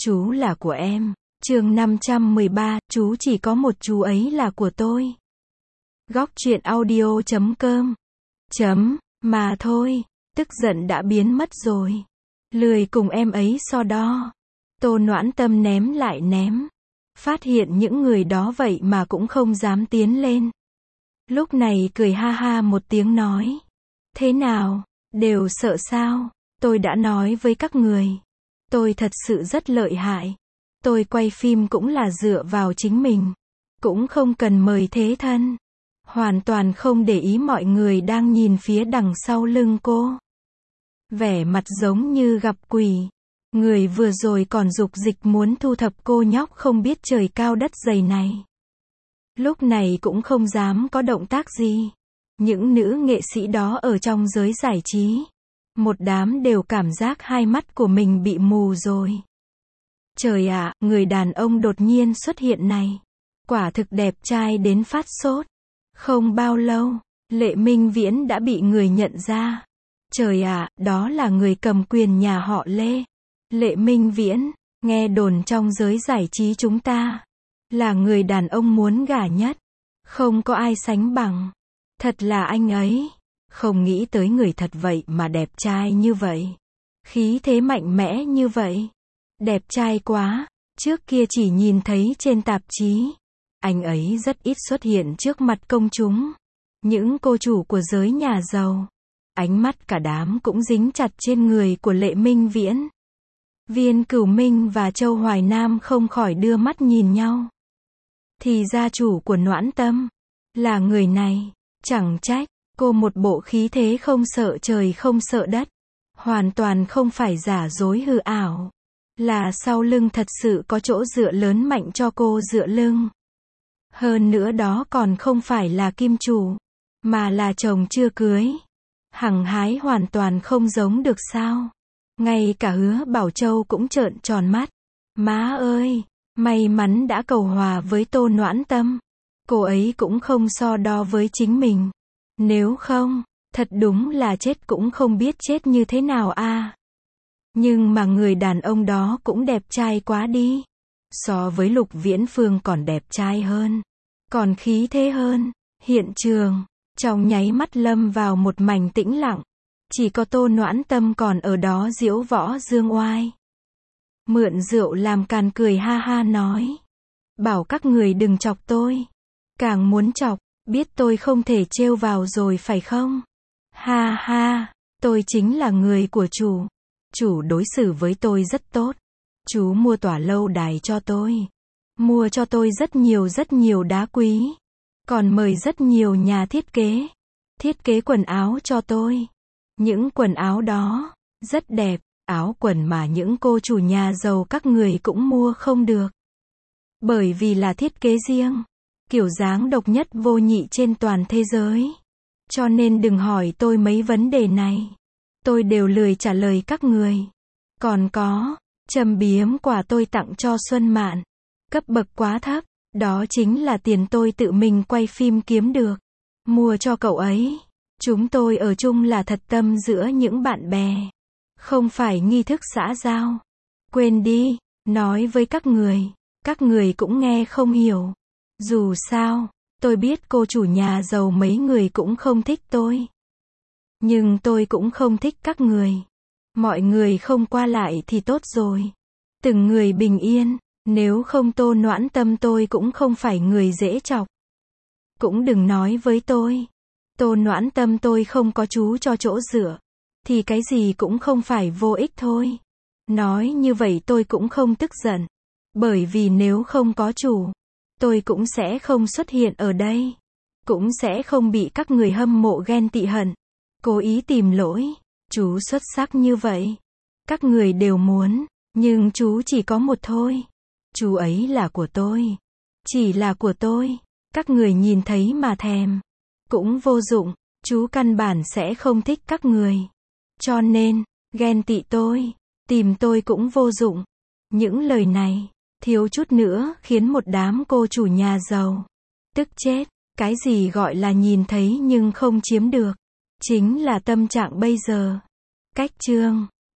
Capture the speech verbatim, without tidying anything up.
Chú là của em. Chương năm trăm mười ba, chú chỉ có một chú ấy là của tôi. Góc truyện audio chấm com. Chấm, mà thôi, tức giận đã biến mất rồi. Lười cùng em ấy so đo. Tô Noãn Tâm ném lại ném. Phát hiện những người đó vậy mà cũng không dám tiến lên. Lúc này cười ha ha một tiếng nói. Thế nào, đều sợ sao? Tôi đã nói với các người. Tôi thật sự rất lợi hại. Tôi quay phim cũng là dựa vào chính mình. Cũng không cần mời thế thân. Hoàn toàn không để ý mọi người đang nhìn phía đằng sau lưng cô. Vẻ mặt giống như gặp quỷ. Người vừa rồi còn dục dịch muốn thu thập cô nhóc không biết trời cao đất dày này. Lúc này cũng không dám có động tác gì. Những nữ nghệ sĩ đó ở trong giới giải trí. Một đám đều cảm giác hai mắt của mình bị mù rồi. Trời ạ, người đàn ông đột nhiên xuất hiện này. Quả thực đẹp trai đến phát sốt. Không bao lâu, Lệ Minh Viễn đã bị người nhận ra. Trời ạ, đó là người cầm quyền nhà họ Lê. Lệ Minh Viễn, nghe đồn trong giới giải trí chúng ta. Là người đàn ông muốn gả nhất. Không có ai sánh bằng. Thật là anh ấy. Không nghĩ tới người thật vậy mà đẹp trai như vậy. Khí thế mạnh mẽ như vậy. Đẹp trai quá. Trước kia chỉ nhìn thấy trên tạp chí. Anh ấy rất ít xuất hiện trước mặt công chúng. Những cô chủ của giới nhà giàu. Ánh mắt cả đám cũng dính chặt trên người của Lệ Minh Viễn. Viên Cửu Minh và Châu Hoài Nam không khỏi đưa mắt nhìn nhau. Thì gia chủ của Noãn Tâm là người này. Chẳng trách, cô một bộ khí thế không sợ trời không sợ đất. Hoàn toàn không phải giả dối hư ảo. Là sau lưng thật sự có chỗ dựa lớn mạnh cho cô dựa lưng. Hơn nữa đó còn không phải là kim chủ. Mà là chồng chưa cưới. Hằng hái hoàn toàn không giống được sao. Ngay cả Hứa Bảo Châu cũng trợn tròn mắt. Má ơi, may mắn đã cầu hòa với Tô Noãn Tâm. Cô ấy cũng không so đo với chính mình. Nếu không, thật đúng là chết cũng không biết chết như thế nào a. Nhưng mà người đàn ông đó cũng đẹp trai quá đi. So với Lục Viễn Phương còn đẹp trai hơn. Còn khí thế hơn. Hiện trường, trong nháy mắt lâm vào một mảnh tĩnh lặng. Chỉ có Tô Noãn Tâm còn ở đó diễu võ dương oai. Mượn rượu làm càn cười ha ha nói. Bảo các người đừng chọc tôi. Càng muốn chọc, biết tôi không thể trêu vào rồi phải không? Ha ha, tôi chính là người của chủ. Chủ đối xử với tôi rất tốt. Chú mua tòa lâu đài cho tôi. Mua cho tôi rất nhiều rất nhiều đá quý. Còn mời rất nhiều nhà thiết kế. Thiết kế quần áo cho tôi. Những quần áo đó, rất đẹp. Áo quần mà những cô chủ nhà giàu các người cũng mua không được. Bởi vì là thiết kế riêng. Kiểu dáng độc nhất vô nhị trên toàn thế giới. Cho nên đừng hỏi tôi mấy vấn đề này. Tôi đều lười trả lời các người. Còn có, châm biếm quà tôi tặng cho Xuân Mạn. Cấp bậc quá thấp. Đó chính là tiền tôi tự mình quay phim kiếm được. Mua cho cậu ấy. Chúng tôi ở chung là thật tâm giữa những bạn bè. Không phải nghi thức xã giao. Quên đi, nói với các người. Các người cũng nghe không hiểu. Dù sao, tôi biết cô chủ nhà giàu mấy người cũng không thích tôi. Nhưng tôi cũng không thích các người. Mọi người không qua lại thì tốt rồi. Từng người bình yên. Nếu không Tô Noãn Tâm tôi cũng không phải người dễ chọc. Cũng đừng nói với tôi. Tô Noãn Tâm tôi không có chú cho chỗ dựa. Thì cái gì cũng không phải vô ích thôi. Nói như vậy tôi cũng không tức giận. Bởi vì nếu không có chủ, tôi cũng sẽ không xuất hiện ở đây. Cũng sẽ không bị các người hâm mộ ghen tị hận. Cố ý tìm lỗi. Chú xuất sắc như vậy. Các người đều muốn. Nhưng chú chỉ có một thôi. Chú ấy là của tôi. Chỉ là của tôi. Các người nhìn thấy mà thèm. Cũng vô dụng. Chú căn bản sẽ không thích các người. Cho nên, ghen tị tôi. Tìm tôi cũng vô dụng. Những lời này, thiếu chút nữa khiến một đám cô chủ nhà giàu tức chết. Cái gì gọi là nhìn thấy nhưng không chiếm được. Chính là tâm trạng bây giờ. Cách chương